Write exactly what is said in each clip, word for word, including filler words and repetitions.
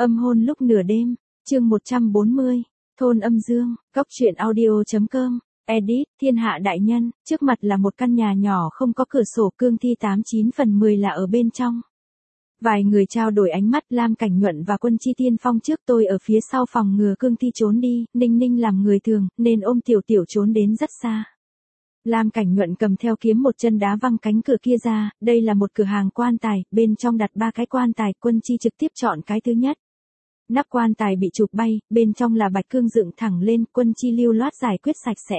Âm hôn lúc nửa đêm, chương một trăm bốn mươi, thôn âm dương, góc truyện audio.com, edit, thiên hạ đại nhân, trước mặt là một căn nhà nhỏ không có cửa sổ, cương thi tám chín phần mười là ở bên trong. Vài người trao đổi ánh mắt, Lam Cảnh Nhuận và Quân Chi tiên phong trước, tôi ở phía sau phòng ngừa cương thi trốn đi, Ninh Ninh làm người thường, nên ôm Tiểu Tiểu trốn đến rất xa. Lam Cảnh Nhuận cầm theo kiếm một chân đá văng cánh cửa kia ra, đây là một cửa hàng quan tài, bên trong đặt ba cái quan tài, Quân Chi trực tiếp chọn cái thứ nhất. Nắp quan tài bị chụp bay, bên trong là bạch cương dựng thẳng lên, Quân Chi lưu loát giải quyết sạch sẽ.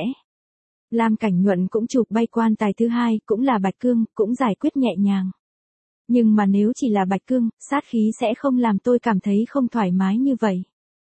Lam Cảnh Nhuận cũng chụp bay quan tài thứ hai, cũng là bạch cương, cũng giải quyết nhẹ nhàng. Nhưng mà nếu chỉ là bạch cương, sát khí sẽ không làm tôi cảm thấy không thoải mái như vậy.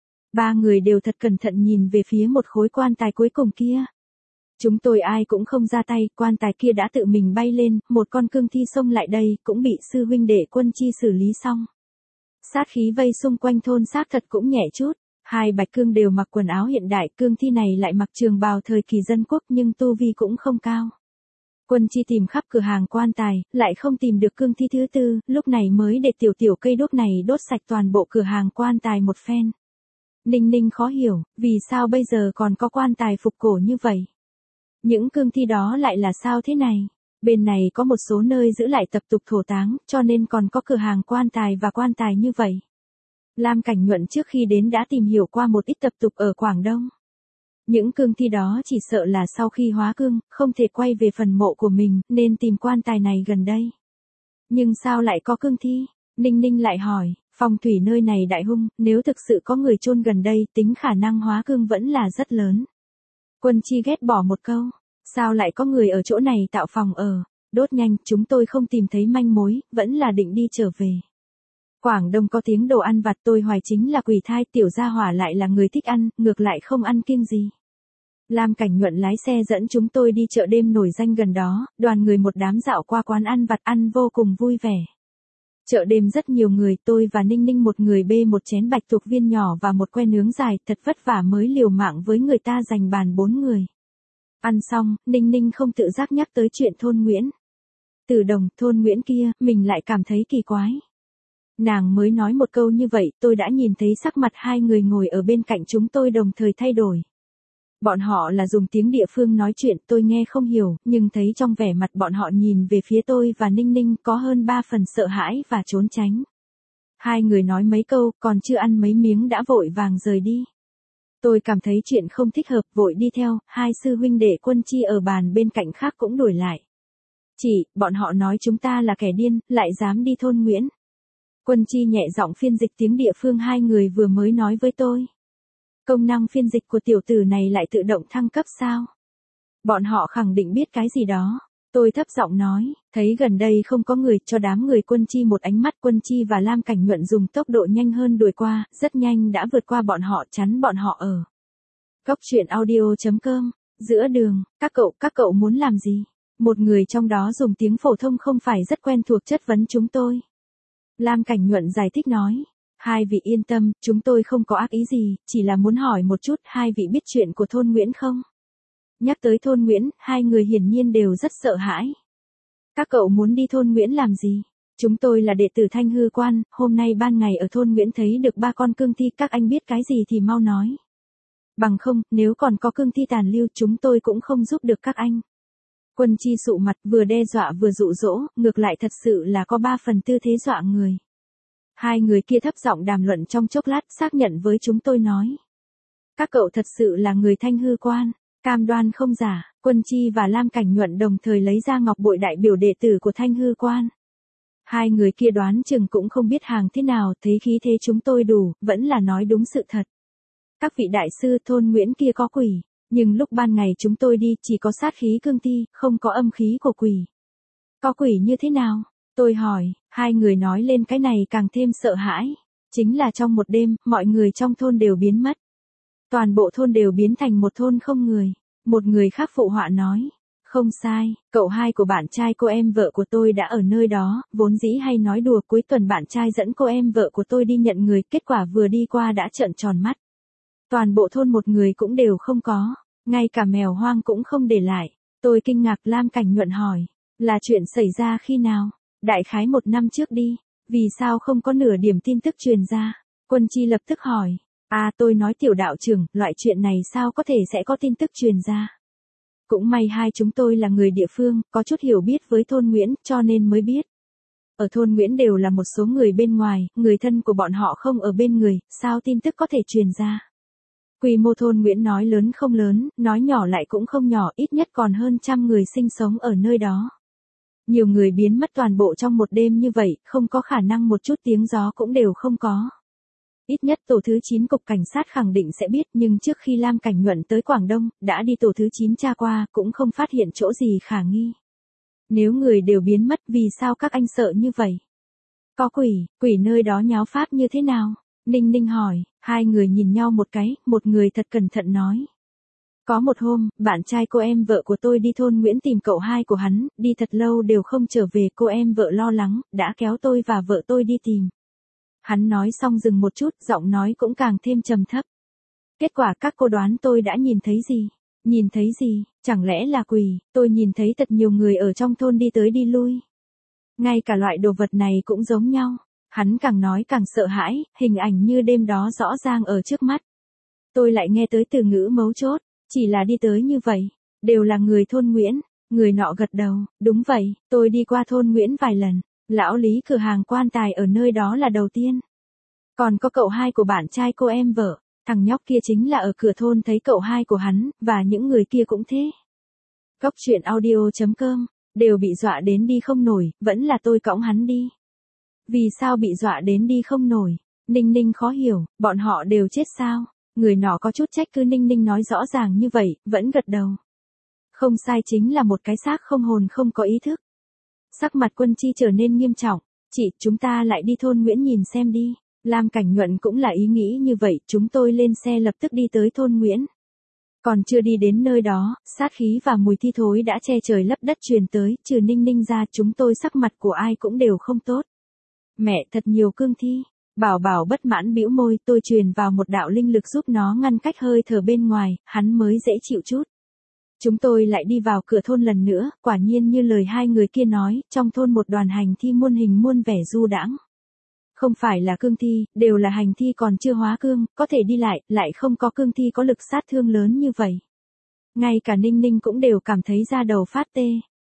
Ba người đều thật cẩn thận nhìn về phía một khối quan tài cuối cùng kia. Chúng tôi ai cũng không ra tay, quan tài kia đã tự mình bay lên, một con cương thi xông lại đây, cũng bị sư huynh đệ Quân Chi xử lý xong. Sát khí vây xung quanh thôn xác thật cũng nhẹ chút, hai bạch cương đều mặc quần áo hiện đại, cương thi này lại mặc trường bào thời kỳ dân quốc nhưng tu vi cũng không cao. Quân Chi tìm khắp cửa hàng quan tài, lại không tìm được cương thi thứ tư, lúc này mới để tiểu tiểu cây đốt này đốt sạch toàn bộ cửa hàng quan tài một phen. Ninh Ninh khó hiểu, vì sao bây giờ còn có quan tài phục cổ như vậy? Những cương thi đó lại là sao thế này? Bên này có một số nơi giữ lại tập tục thổ táng, cho nên còn có cửa hàng quan tài và quan tài như vậy. Lam Cảnh Nhuận trước khi đến đã tìm hiểu qua một ít tập tục ở Quảng Đông. Những cương thi đó chỉ sợ là sau khi hóa cương, không thể quay về phần mộ của mình, nên tìm quan tài này gần đây. Nhưng sao lại có cương thi? Ninh Ninh lại hỏi, phong thủy nơi này đại hung, nếu thực sự có người chôn gần đây, tính khả năng hóa cương vẫn là rất lớn. Quân Chi ghét bỏ một câu, sao lại có người ở chỗ này tạo phòng ở, đốt nhanh, chúng tôi không tìm thấy manh mối, vẫn là định đi trở về. Quảng Đông có tiếng đồ ăn vặt, tôi hoài chính là quỷ thai, tiểu gia hỏa lại là người thích ăn, ngược lại không ăn kiêng gì. Lam Cảnh Nhuận lái xe dẫn chúng tôi đi chợ đêm nổi danh gần đó, đoàn người một đám dạo qua quán ăn vặt, ăn vô cùng vui vẻ. Chợ đêm rất nhiều người, tôi và Ninh Ninh một người bê một chén bạch tuộc viên nhỏ và một que nướng dài, thật vất vả mới liều mạng với người ta giành bàn bốn người. Ăn xong, Ninh Ninh không tự giác nhắc tới chuyện thôn Nguyễn. Từ Đồng, thôn Nguyễn kia, mình lại cảm thấy kỳ quái. Nàng mới nói một câu như vậy, tôi đã nhìn thấy sắc mặt hai người ngồi ở bên cạnh chúng tôi đồng thời thay đổi. Bọn họ là dùng tiếng địa phương nói chuyện, tôi nghe không hiểu, nhưng thấy trong vẻ mặt bọn họ nhìn về phía tôi và Ninh Ninh có hơn ba phần sợ hãi và trốn tránh. Hai người nói mấy câu, còn chưa ăn mấy miếng đã vội vàng rời đi. Tôi cảm thấy chuyện không thích hợp, vội đi theo, hai sư huynh đệ Quân Chi ở bàn bên cạnh khác cũng đuổi lại. Chị, bọn họ nói chúng ta là kẻ điên, lại dám đi thôn Nguyễn. Quân Chi nhẹ giọng phiên dịch tiếng địa phương hai người vừa mới nói với tôi. Công năng phiên dịch của tiểu tử này lại tự động thăng cấp sao? Bọn họ khẳng định biết cái gì đó. Tôi thấp giọng nói, thấy gần đây không có người, cho đám người Quân Chi một ánh mắt. Quân Chi và Lam Cảnh Nhuận dùng tốc độ nhanh hơn đuổi qua, rất nhanh đã vượt qua bọn họ, chắn bọn họ ở. Góc truyện audio.com, giữa đường, các cậu, các cậu muốn làm gì? Một người trong đó dùng tiếng phổ thông không phải rất quen thuộc chất vấn chúng tôi. Lam Cảnh Nhuận giải thích nói, hai vị yên tâm, chúng tôi không có ác ý gì, chỉ là muốn hỏi một chút, hai vị biết chuyện của thôn Nguyễn không? Nhắc tới thôn Nguyễn, hai người hiển nhiên đều rất sợ hãi. Các cậu muốn đi thôn Nguyễn làm gì? Chúng tôi là đệ tử Thanh Hư Quan, hôm nay ban ngày ở thôn Nguyễn thấy được ba con cương thi, các anh biết cái gì thì mau nói. Bằng không, nếu còn có cương thi tàn lưu chúng tôi cũng không giúp được các anh. Quân Chi sụ mặt, vừa đe dọa vừa dụ dỗ, ngược lại thật sự là có ba phần tư thế dọa người. Hai người kia thấp giọng đàm luận trong chốc lát, xác nhận với chúng tôi nói. Các cậu thật sự là người Thanh Hư Quan, cam đoan không giả. Quân Chi và Lam Cảnh Nhuận đồng thời lấy ra ngọc bội đại biểu đệ tử của Thanh Hư Quan. Hai người kia đoán chừng cũng không biết hàng thế nào, thấy khí thế chúng tôi đủ, vẫn là nói đúng sự thật. Các vị đại sư, thôn Nguyễn kia có quỷ, nhưng lúc ban ngày chúng tôi đi chỉ có sát khí cương thi, không có âm khí của quỷ. Có quỷ như thế nào? Tôi hỏi, hai người nói lên cái này càng thêm sợ hãi. Chính là trong một đêm, mọi người trong thôn đều biến mất. Toàn bộ thôn đều biến thành một thôn không người. Một người khác phụ họa nói, không sai, cậu hai của bạn trai cô em vợ của tôi đã ở nơi đó, vốn dĩ hay nói đùa cuối tuần bạn trai dẫn cô em vợ của tôi đi nhận người, kết quả vừa đi qua đã trợn tròn mắt. Toàn bộ thôn một người cũng đều không có, ngay cả mèo hoang cũng không để lại. Tôi kinh ngạc. Lam Cảnh Nhuận hỏi, là chuyện xảy ra khi nào? Đại khái một năm trước đi, vì sao không có nửa điểm tin tức truyền ra? Quân Chi lập tức hỏi, à tôi nói tiểu đạo trưởng, loại chuyện này sao có thể sẽ có tin tức truyền ra. Cũng may hai chúng tôi là người địa phương, có chút hiểu biết với thôn Nguyễn, cho nên mới biết. Ở thôn Nguyễn đều là một số người bên ngoài, người thân của bọn họ không ở bên người, sao tin tức có thể truyền ra. Quy mô thôn Nguyễn nói lớn không lớn, nói nhỏ lại cũng không nhỏ, ít nhất còn hơn trăm người sinh sống ở nơi đó. Nhiều người biến mất toàn bộ trong một đêm như vậy, không có khả năng một chút tiếng gió cũng đều không có. Ít nhất tổ thứ chín cục cảnh sát khẳng định sẽ biết, nhưng trước khi Lam Cảnh Nhuận tới Quảng Đông, đã đi tổ thứ chín tra qua, cũng không phát hiện chỗ gì khả nghi. Nếu người đều biến mất, vì sao các anh sợ như vậy? Có quỷ, quỷ nơi đó nháo pháp như thế nào? Ninh Ninh hỏi, hai người nhìn nhau một cái, một người thật cẩn thận nói. Có một hôm, bạn trai cô em vợ của tôi đi thôn Nguyễn tìm cậu hai của hắn, đi thật lâu đều không trở về, cô em vợ lo lắng, đã kéo tôi và vợ tôi đi tìm. Hắn nói xong dừng một chút, giọng nói cũng càng thêm trầm thấp. Kết quả các cô đoán tôi đã nhìn thấy gì? Nhìn thấy gì? Chẳng lẽ là quỷ? Tôi nhìn thấy thật nhiều người ở trong thôn đi tới đi lui. Ngay cả loại đồ vật này cũng giống nhau. Hắn càng nói càng sợ hãi, hình ảnh như đêm đó rõ ràng ở trước mắt. Tôi lại nghe tới từ ngữ mấu chốt, chỉ là đi tới như vậy, đều là người thôn Nguyễn. Người nọ gật đầu, đúng vậy, tôi đi qua thôn Nguyễn vài lần. Lão Lý cửa hàng quan tài ở nơi đó là đầu tiên. Còn có cậu hai của bạn trai cô em vợ, thằng nhóc kia chính là ở cửa thôn thấy cậu hai của hắn, và những người kia cũng thế. Cốc truyện audio chấm com, đều bị dọa đến đi không nổi, vẫn là tôi cõng hắn đi. Vì sao bị dọa đến đi không nổi? Ninh Ninh khó hiểu, bọn họ đều chết sao? Người nọ có chút trách cứ Ninh Ninh nói rõ ràng như vậy, vẫn gật đầu. Không sai, chính là một cái xác không hồn không có ý thức. Sắc mặt Quân Chi trở nên nghiêm trọng, chị, chúng ta lại đi thôn Nguyễn nhìn xem đi. Lam Cảnh Nhuận cũng là ý nghĩ như vậy, chúng tôi lên xe lập tức đi tới thôn Nguyễn. Còn chưa đi đến nơi đó, sát khí và mùi thi thối đã che trời lấp đất truyền tới, trừ Ninh Ninh ra chúng tôi sắc mặt của ai cũng đều không tốt. Mẹ, thật nhiều cương thi. Bảo Bảo bất mãn bĩu môi, tôi truyền vào một đạo linh lực giúp nó ngăn cách hơi thở bên ngoài, hắn mới dễ chịu chút. Chúng tôi lại đi vào cửa thôn lần nữa, quả nhiên như lời hai người kia nói, trong thôn một đoàn hành thi muôn hình muôn vẻ du đãng. Không phải là cương thi, đều là hành thi còn chưa hóa cương, có thể đi lại, lại không có cương thi có lực sát thương lớn như vậy. Ngay cả Ninh Ninh cũng đều cảm thấy da đầu phát tê.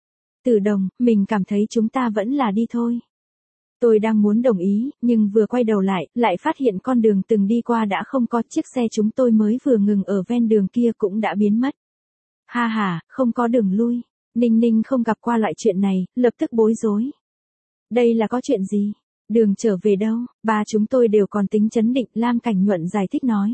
Tử Đồng, mình cảm thấy chúng ta vẫn là đi thôi. Tôi đang muốn đồng ý, nhưng vừa quay đầu lại, lại phát hiện con đường từng đi qua đã không có, chiếc xe chúng tôi mới vừa ngừng ở ven đường kia cũng đã biến mất. Ha ha, không có đường lui. Ninh Ninh không gặp qua loại chuyện này, lập tức bối rối. Đây là có chuyện gì? Đường trở về đâu? Ba chúng tôi đều còn tính chấn định, Lam Cảnh Nhuận giải thích nói.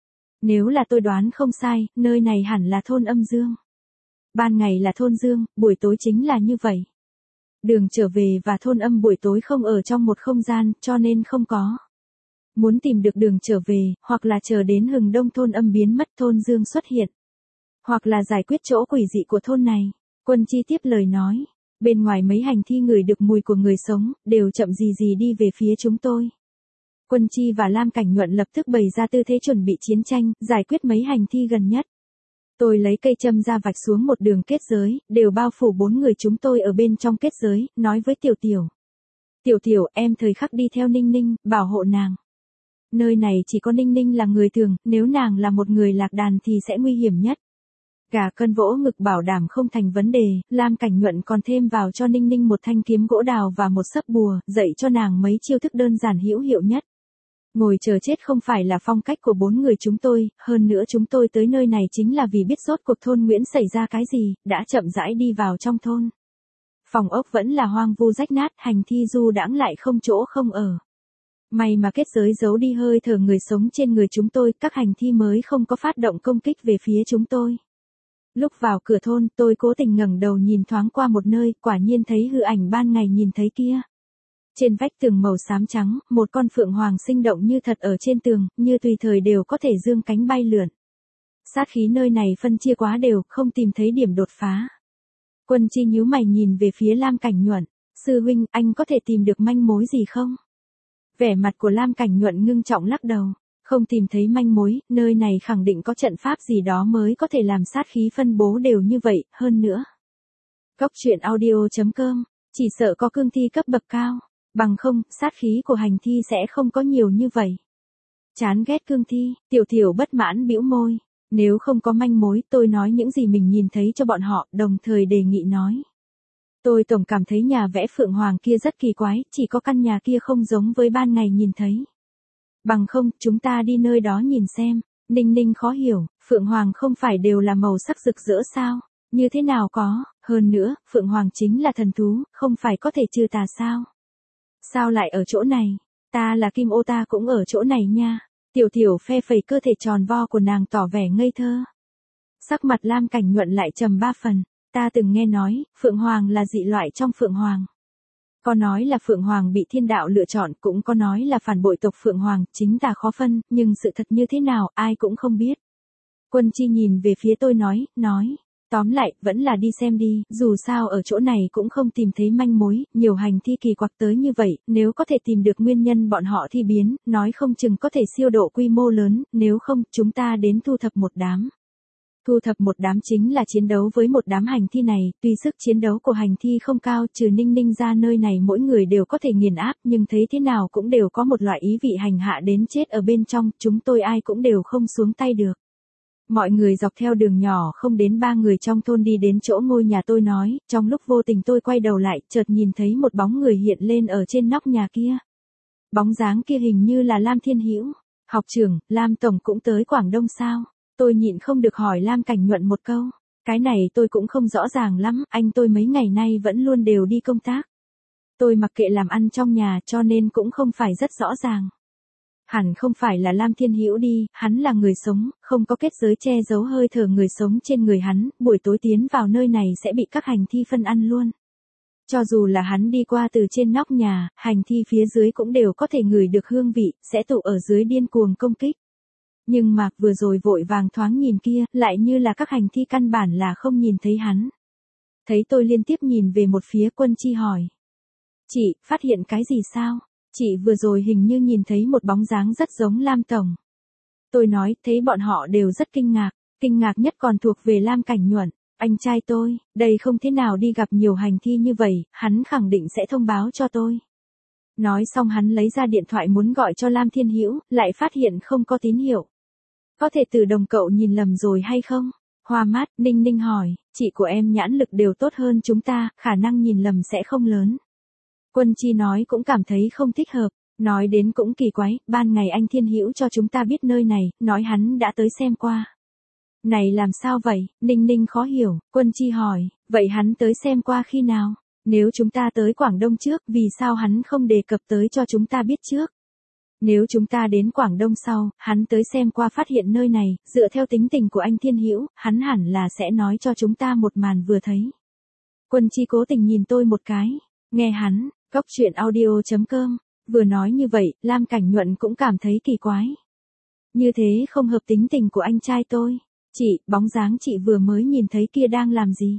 Nếu là tôi đoán không sai, nơi này hẳn là thôn Âm Dương. Ban ngày là thôn Dương, buổi tối chính là như vậy. Đường trở về và thôn Âm buổi tối không ở trong một không gian, cho nên không có. Muốn tìm được đường trở về, hoặc là chờ đến hừng đông thôn Âm biến mất thôn Dương xuất hiện. Hoặc là giải quyết chỗ quỷ dị của thôn này. Quân Chi tiếp lời nói. Bên ngoài mấy hành thi ngửi được mùi của người sống, đều chậm gì gì đi về phía chúng tôi. Quân Chi và Lam Cảnh Nhuận lập tức bày ra tư thế chuẩn bị chiến tranh, giải quyết mấy hành thi gần nhất. Tôi lấy cây châm ra vạch xuống một đường kết giới, đều bao phủ bốn người chúng tôi ở bên trong kết giới, nói với Tiểu Tiểu. Tiểu Tiểu, em thời khắc đi theo Ninh Ninh, bảo hộ nàng. Nơi này chỉ có Ninh Ninh là người thường, nếu nàng là một người lạc đàn thì sẽ nguy hiểm nhất. Gà cân vỗ ngực bảo đảm không thành vấn đề, Lam Cảnh Nhuận còn thêm vào cho Ninh Ninh một thanh kiếm gỗ đào và một sấp bùa, dạy cho nàng mấy chiêu thức đơn giản hữu hiệu nhất. Ngồi chờ chết không phải là phong cách của bốn người chúng tôi, hơn nữa chúng tôi tới nơi này chính là vì biết rốt cuộc thôn Nguyễn xảy ra cái gì, đã chậm rãi đi vào trong thôn. Phòng ốc vẫn là hoang vu rách nát, hành thi du đãng lại không chỗ không ở. May mà kết giới giấu đi hơi thở người sống trên người chúng tôi, các hành thi mới không có phát động công kích về phía chúng tôi. Lúc vào cửa thôn, tôi cố tình ngẩng đầu nhìn thoáng qua một nơi, quả nhiên thấy hư ảnh ban ngày nhìn thấy kia. Trên vách tường màu xám trắng, một con phượng hoàng sinh động như thật ở trên tường, như tùy thời đều có thể dương cánh bay lượn. Sát khí nơi này phân chia quá đều, không tìm thấy điểm đột phá. Quân Chi nhíu mày nhìn về phía Lam Cảnh Nhuận, sư huynh, anh có thể tìm được manh mối gì không? Vẻ mặt của Lam Cảnh Nhuận ngưng trọng lắc đầu. Không tìm thấy manh mối, nơi này khẳng định có trận pháp gì đó mới có thể làm sát khí phân bố đều như vậy, hơn nữa. Cốc truyện audio chấm com, chỉ sợ có cương thi cấp bậc cao, bằng không, sát khí của hành thi sẽ không có nhiều như vậy. Chán ghét cương thi, Tiểu Thiểu bất mãn bĩu môi. Nếu không có manh mối, tôi nói những gì mình nhìn thấy cho bọn họ, đồng thời đề nghị nói. Tôi tổng cảm thấy nhà vẽ Phượng Hoàng kia rất kỳ quái, chỉ có căn nhà kia không giống với ban ngày nhìn thấy. Bằng không, chúng ta đi nơi đó nhìn xem. Ninh Ninh khó hiểu, Phượng Hoàng không phải đều là màu sắc rực rỡ sao? Như thế nào có, hơn nữa, Phượng Hoàng chính là thần thú, không phải có thể trừ tà sao? Sao lại ở chỗ này? Ta là Kim Ô ta cũng ở chỗ này nha. Tiểu Thiểu phe phẩy cơ thể tròn vo của nàng tỏ vẻ ngây thơ. Sắc mặt Lam Cảnh Nhuận lại trầm ba phần. Ta từng nghe nói, Phượng Hoàng là dị loại trong Phượng Hoàng. Có nói là Phượng Hoàng bị thiên đạo lựa chọn, cũng có nói là phản bội tộc Phượng Hoàng, chính tà khó phân, nhưng sự thật như thế nào, ai cũng không biết. Quân Chi nhìn về phía tôi nói, nói, tóm lại, vẫn là đi xem đi, dù sao ở chỗ này cũng không tìm thấy manh mối, nhiều hành thi kỳ quặc tới như vậy, nếu có thể tìm được nguyên nhân bọn họ thi biến, nói không chừng có thể siêu độ quy mô lớn, nếu không, chúng ta đến thu thập một đám. Thu thập một đám chính là chiến đấu với một đám hành thi này, tuy sức chiến đấu của hành thi không cao, trừ Ninh Ninh ra nơi này mỗi người đều có thể nghiền áp, nhưng thấy thế nào cũng đều có một loại ý vị hành hạ đến chết ở bên trong, chúng tôi ai cũng đều không xuống tay được. Mọi người dọc theo đường nhỏ không đến ba người trong thôn đi đến chỗ ngôi nhà tôi nói, trong lúc vô tình tôi quay đầu lại, chợt nhìn thấy một bóng người hiện lên ở trên nóc nhà kia. Bóng dáng kia hình như là Lam Thiên Hữu. Học trưởng, Lam Tổng cũng tới Quảng Đông sao? Tôi nhịn không được hỏi Lam Cảnh Nhuận một câu. Cái này tôi cũng không rõ ràng lắm, anh tôi mấy ngày nay vẫn luôn đều đi công tác. Tôi mặc kệ làm ăn trong nhà cho nên cũng không phải rất rõ ràng. Hẳn không phải là Lam Thiên Hữu đi, hắn là người sống, không có kết giới che giấu hơi thở người sống trên người hắn, buổi tối tiến vào nơi này sẽ bị các hành thi phân ăn luôn. Cho dù là hắn đi qua từ trên nóc nhà, hành thi phía dưới cũng đều có thể ngửi được hương vị, sẽ tụ ở dưới điên cuồng công kích. Nhưng mà vừa rồi vội vàng thoáng nhìn kia, lại như là các hành thi căn bản là không nhìn thấy hắn. Thấy tôi liên tiếp nhìn về một phía, Quân Chi hỏi. Chị, phát hiện cái gì sao? Chị vừa rồi hình như nhìn thấy một bóng dáng rất giống Lam Tổng. Tôi nói, thấy bọn họ đều rất kinh ngạc, kinh ngạc nhất còn thuộc về Lam Cảnh Nhuận. Anh trai tôi, đây không thế nào đi gặp nhiều hành thi như vậy, hắn khẳng định sẽ thông báo cho tôi. Nói xong hắn lấy ra điện thoại muốn gọi cho Lam Thiên Hữu, lại phát hiện không có tín hiệu. Có thể từ đồng cậu nhìn lầm rồi hay không? Hoa mát, Ninh Ninh hỏi, chị của em nhãn lực đều tốt hơn chúng ta, khả năng nhìn lầm sẽ không lớn. Quân Chi nói cũng cảm thấy không thích hợp, nói đến cũng kỳ quái, ban ngày anh Thiên Hữu cho chúng ta biết nơi này, nói hắn đã tới xem qua. Này làm sao vậy? Ninh Ninh khó hiểu, Quân Chi hỏi, vậy hắn tới xem qua khi nào? Nếu chúng ta tới Quảng Đông trước, vì sao hắn không đề cập tới cho chúng ta biết trước? Nếu chúng ta đến Quảng Đông sau, hắn tới xem qua phát hiện nơi này, dựa theo tính tình của anh Thiên Hữu, hắn hẳn là sẽ nói cho chúng ta một màn vừa thấy. Quân Chi cố tình nhìn tôi một cái, nghe hắn, cóc truyện audio chấm com, vừa nói như vậy, Lam Cảnh Nhuận cũng cảm thấy kỳ quái. Như thế không hợp tính tình của anh trai tôi. Chị, bóng dáng chị vừa mới nhìn thấy kia đang làm gì?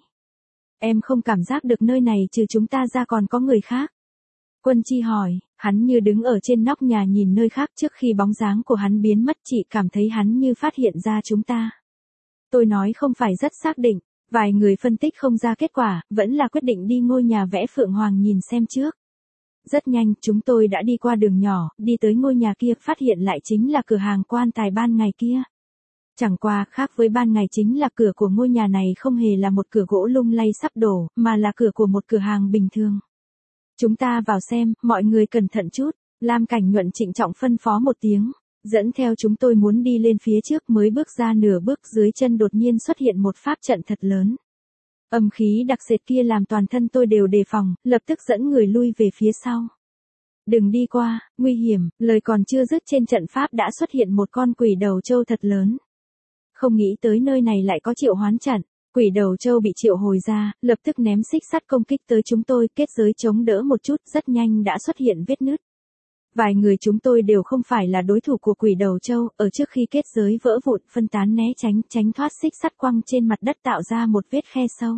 Em không cảm giác được nơi này trừ chúng ta ra còn có người khác. Quân Chi hỏi, hắn như đứng ở trên nóc nhà nhìn nơi khác trước khi bóng dáng của hắn biến mất, chị cảm thấy hắn như phát hiện ra chúng ta. Tôi nói không phải rất xác định, vài người phân tích không ra kết quả, vẫn là quyết định đi ngôi nhà vẽ Phượng Hoàng nhìn xem trước. Rất nhanh, chúng tôi đã đi qua đường nhỏ, đi tới ngôi nhà kia, phát hiện lại chính là cửa hàng quan tài ban ngày kia. Chẳng qua, khác với ban ngày chính là cửa của ngôi nhà này không hề là một cửa gỗ lung lay sắp đổ, mà là cửa của một cửa hàng bình thường. Chúng ta vào xem, mọi người cẩn thận chút, Lam Cảnh Nhuận trịnh trọng phân phó một tiếng, dẫn theo chúng tôi muốn đi lên phía trước, mới bước ra nửa bước dưới chân đột nhiên xuất hiện một pháp trận thật lớn. Âm khí đặc sệt kia làm toàn thân tôi đều đề phòng, lập tức dẫn người lui về phía sau. Đừng đi qua, nguy hiểm, lời còn chưa dứt trên trận pháp đã xuất hiện một con quỷ đầu trâu thật lớn. Không nghĩ tới nơi này lại có triệu hoán trận. Quỷ đầu trâu bị triệu hồi ra, lập tức ném xích sắt công kích tới chúng tôi, kết giới chống đỡ một chút, rất nhanh đã xuất hiện vết nứt. Vài người chúng tôi đều không phải là đối thủ của quỷ đầu trâu, ở trước khi kết giới vỡ vụn, phân tán né tránh, tránh thoát xích sắt quăng trên mặt đất tạo ra một vết khe sâu.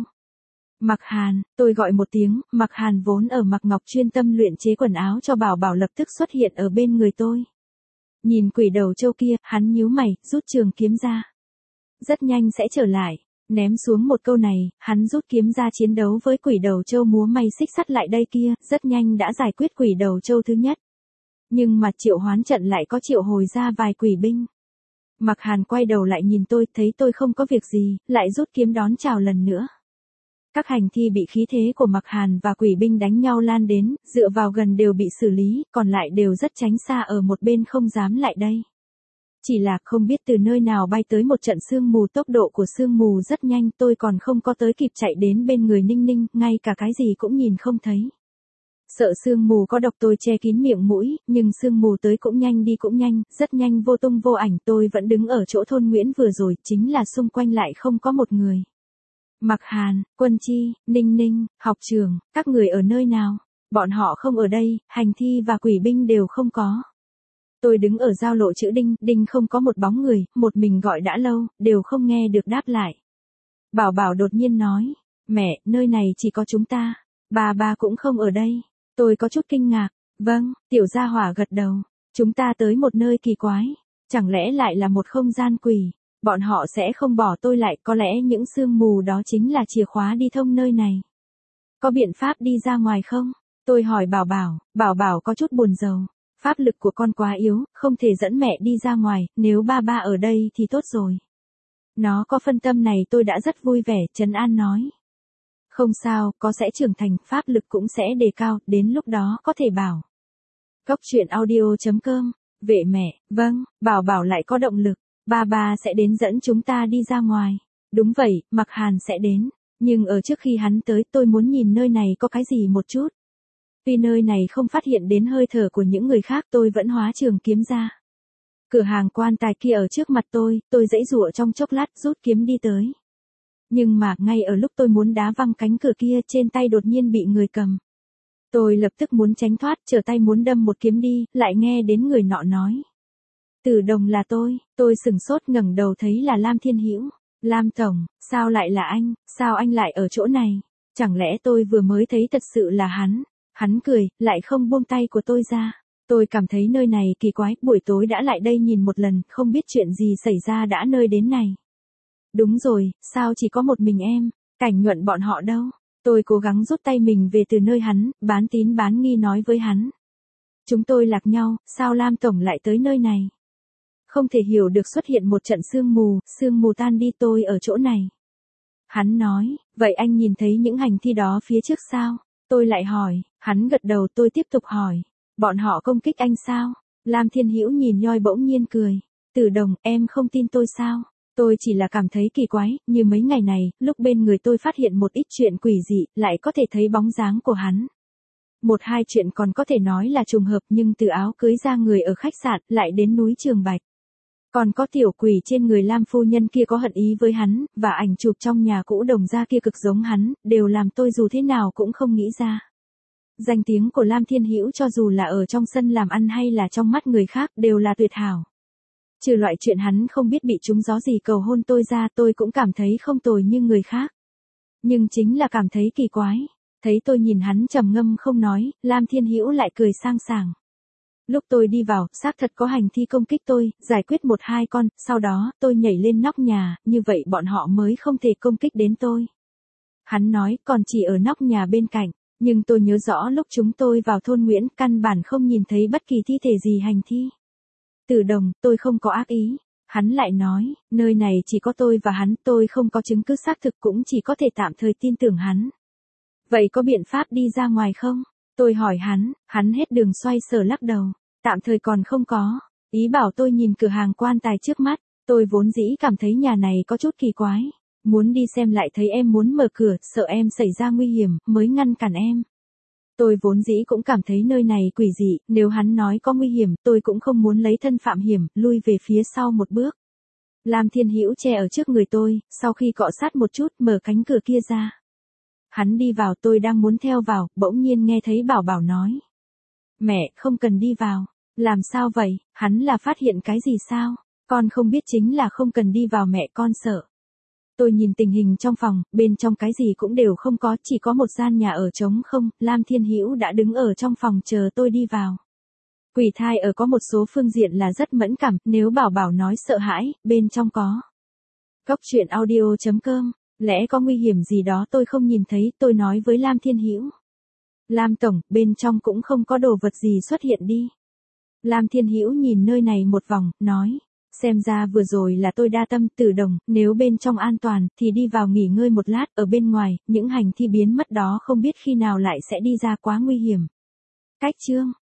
Mặc Hàn, tôi gọi một tiếng, Mặc Hàn vốn ở Mặc Ngọc chuyên tâm luyện chế quần áo cho Bảo Bảo lập tức xuất hiện ở bên người tôi. Nhìn quỷ đầu trâu kia, hắn nhíu mày, rút trường kiếm ra. Rất nhanh sẽ trở lại. Ném xuống một câu này, hắn rút kiếm ra chiến đấu với quỷ đầu trâu múa may xích sắt lại đây kia, rất nhanh đã giải quyết quỷ đầu trâu thứ nhất. Nhưng mà triệu hoán trận lại có triệu hồi ra vài quỷ binh. Mặc Hàn quay đầu lại nhìn tôi, thấy tôi không có việc gì, lại rút kiếm đón chào lần nữa. Các hành thi bị khí thế của Mặc Hàn và quỷ binh đánh nhau lan đến, dựa vào gần đều bị xử lý, còn lại đều rất tránh xa ở một bên không dám lại đây. Chỉ là không biết từ nơi nào bay tới một trận sương mù, tốc độ của sương mù rất nhanh, tôi còn không có tới kịp chạy đến bên người Ninh Ninh, ngay cả cái gì cũng nhìn không thấy. Sợ sương mù có độc tôi che kín miệng mũi, nhưng sương mù tới cũng nhanh đi cũng nhanh, rất nhanh vô tung vô ảnh. Tôi vẫn đứng ở chỗ thôn Nguyễn vừa rồi, chính là xung quanh lại không có một người. Mặc Hàn, Quân Chi, Ninh Ninh, học trường, các người ở nơi nào? Bọn họ không ở đây, hành thi và quỷ binh đều không có. Tôi đứng ở giao lộ chữ Đinh, Đinh không có một bóng người, một mình gọi đã lâu, đều không nghe được đáp lại. Bảo Bảo đột nhiên nói, mẹ, nơi này chỉ có chúng ta, bà bà cũng không ở đây. Tôi có chút kinh ngạc, vâng, tiểu gia hỏa gật đầu, chúng ta tới một nơi kỳ quái, chẳng lẽ lại là một không gian quỷ, bọn họ sẽ không bỏ tôi lại, có lẽ những sương mù đó chính là chìa khóa đi thông nơi này. Có biện pháp đi ra ngoài không? Tôi hỏi Bảo Bảo, Bảo Bảo có chút buồn rầu, pháp lực của con quá yếu, không thể dẫn mẹ đi ra ngoài, nếu ba ba ở đây thì tốt rồi. Nó có phân tâm này tôi đã rất vui vẻ, trấn an nói. Không sao, có sẽ trưởng thành, pháp lực cũng sẽ đề cao, đến lúc đó có thể bảo. Cốc truyện audio chấm com, vệ mẹ, vâng, Bảo Bảo lại có động lực, ba ba sẽ đến dẫn chúng ta đi ra ngoài. Đúng vậy, Mặc Hàn sẽ đến, nhưng ở trước khi hắn tới tôi muốn nhìn nơi này có cái gì một chút. Tuy nơi này không phát hiện đến hơi thở của những người khác tôi vẫn hóa trường kiếm ra. Cửa hàng quan tài kia ở trước mặt tôi, tôi giãy giụa trong chốc lát rút kiếm đi tới. Nhưng mà, ngay ở lúc tôi muốn đá văng cánh cửa kia, trên tay đột nhiên bị người cầm. Tôi lập tức muốn tránh thoát, trở tay muốn đâm một kiếm đi, lại nghe đến người nọ nói. Tử Đồng là tôi, tôi sừng sốt ngẩng đầu thấy là Lam Thiên Hữu. Lam Tổng, sao lại là anh, sao anh lại ở chỗ này? Chẳng lẽ tôi vừa mới thấy thật sự là hắn? Hắn cười, lại không buông tay của tôi ra. Tôi cảm thấy nơi này kỳ quái, buổi tối đã lại đây nhìn một lần, không biết chuyện gì xảy ra đã nơi đến này. Đúng rồi, sao chỉ có một mình em, Cảnh Nhuận bọn họ đâu? Tôi cố gắng rút tay mình về từ nơi hắn, bán tín bán nghi nói với hắn. Chúng tôi lạc nhau, sao Lam Tổng lại tới nơi này? Không thể hiểu được xuất hiện một trận sương mù, sương mù tan đi tôi ở chỗ này. Hắn nói, vậy anh nhìn thấy những hành thi đó phía trước sao? Tôi lại hỏi, hắn gật đầu tôi tiếp tục hỏi. Bọn họ công kích anh sao? Lam Thiên Hữu nhìn nhoi bỗng nhiên cười. Tử Đồng, em không tin tôi sao? Tôi chỉ là cảm thấy kỳ quái, như mấy ngày này, lúc bên người tôi phát hiện một ít chuyện quỷ dị, lại có thể thấy bóng dáng của hắn. Một hai chuyện còn có thể nói là trùng hợp nhưng từ áo cưới ra người ở khách sạn, lại đến núi Trường Bạch. Còn có tiểu quỷ trên người Lam phu nhân kia có hận ý với hắn, và ảnh chụp trong nhà cũ Đồng gia kia cực giống hắn, đều làm tôi dù thế nào cũng không nghĩ ra. Danh tiếng của Lam Thiên Hữu cho dù là ở trong sân làm ăn hay là trong mắt người khác đều là tuyệt hảo. Trừ loại chuyện hắn không biết bị trúng gió gì cầu hôn tôi ra tôi cũng cảm thấy không tồi như người khác. Nhưng chính là cảm thấy kỳ quái. Thấy tôi nhìn hắn trầm ngâm không nói, Lam Thiên Hữu lại cười sang sảng. Lúc tôi đi vào, xác thật có hành thi công kích tôi, giải quyết một hai con, sau đó tôi nhảy lên nóc nhà, như vậy bọn họ mới không thể công kích đến tôi. Hắn nói còn chỉ ở nóc nhà bên cạnh, nhưng tôi nhớ rõ lúc chúng tôi vào thôn Nguyễn căn bản không nhìn thấy bất kỳ thi thể gì hành thi. Tử Đồng, tôi không có ác ý. Hắn lại nói, nơi này chỉ có tôi và hắn, tôi không có chứng cứ xác thực cũng chỉ có thể tạm thời tin tưởng hắn. Vậy có biện pháp đi ra ngoài không? Tôi hỏi hắn, hắn hết đường xoay sở lắc đầu. Tạm thời còn không có. Ý bảo tôi nhìn cửa hàng quan tài trước mắt. Tôi vốn dĩ cảm thấy nhà này có chút kỳ quái. Muốn đi xem lại thấy em muốn mở cửa, sợ em xảy ra nguy hiểm, mới ngăn cản em. Tôi vốn dĩ cũng cảm thấy nơi này quỷ dị, nếu hắn nói có nguy hiểm, tôi cũng không muốn lấy thân phạm hiểm, lui về phía sau một bước. Lam Thiên Hữu che ở trước người tôi, sau khi cọ sát một chút, mở cánh cửa kia ra. Hắn đi vào, tôi đang muốn theo vào, bỗng nhiên nghe thấy Bảo Bảo nói. Mẹ, không cần đi vào. Làm sao vậy, hắn là phát hiện cái gì sao? Con không biết chính là không cần đi vào mẹ con sợ. Tôi nhìn tình hình trong phòng, bên trong cái gì cũng đều không có, chỉ có một gian nhà ở trống không, Lam Thiên Hữu đã đứng ở trong phòng chờ tôi đi vào. Quỷ thai ở có một số phương diện là rất mẫn cảm, nếu Bảo Bảo nói sợ hãi, bên trong có. Cốc truyện audio chấm com, lẽ có nguy hiểm gì đó tôi không nhìn thấy, tôi nói với Lam Thiên Hữu. Lam Tổng, bên trong cũng không có đồ vật gì xuất hiện đi. Lam Thiên Hữu nhìn nơi này một vòng, nói. Xem ra vừa rồi là tôi đa tâm. Tử Đồng, nếu bên trong an toàn, thì đi vào nghỉ ngơi một lát, ở bên ngoài, những hành thi biến mất đó không biết khi nào lại sẽ đi ra, quá nguy hiểm. Cách chương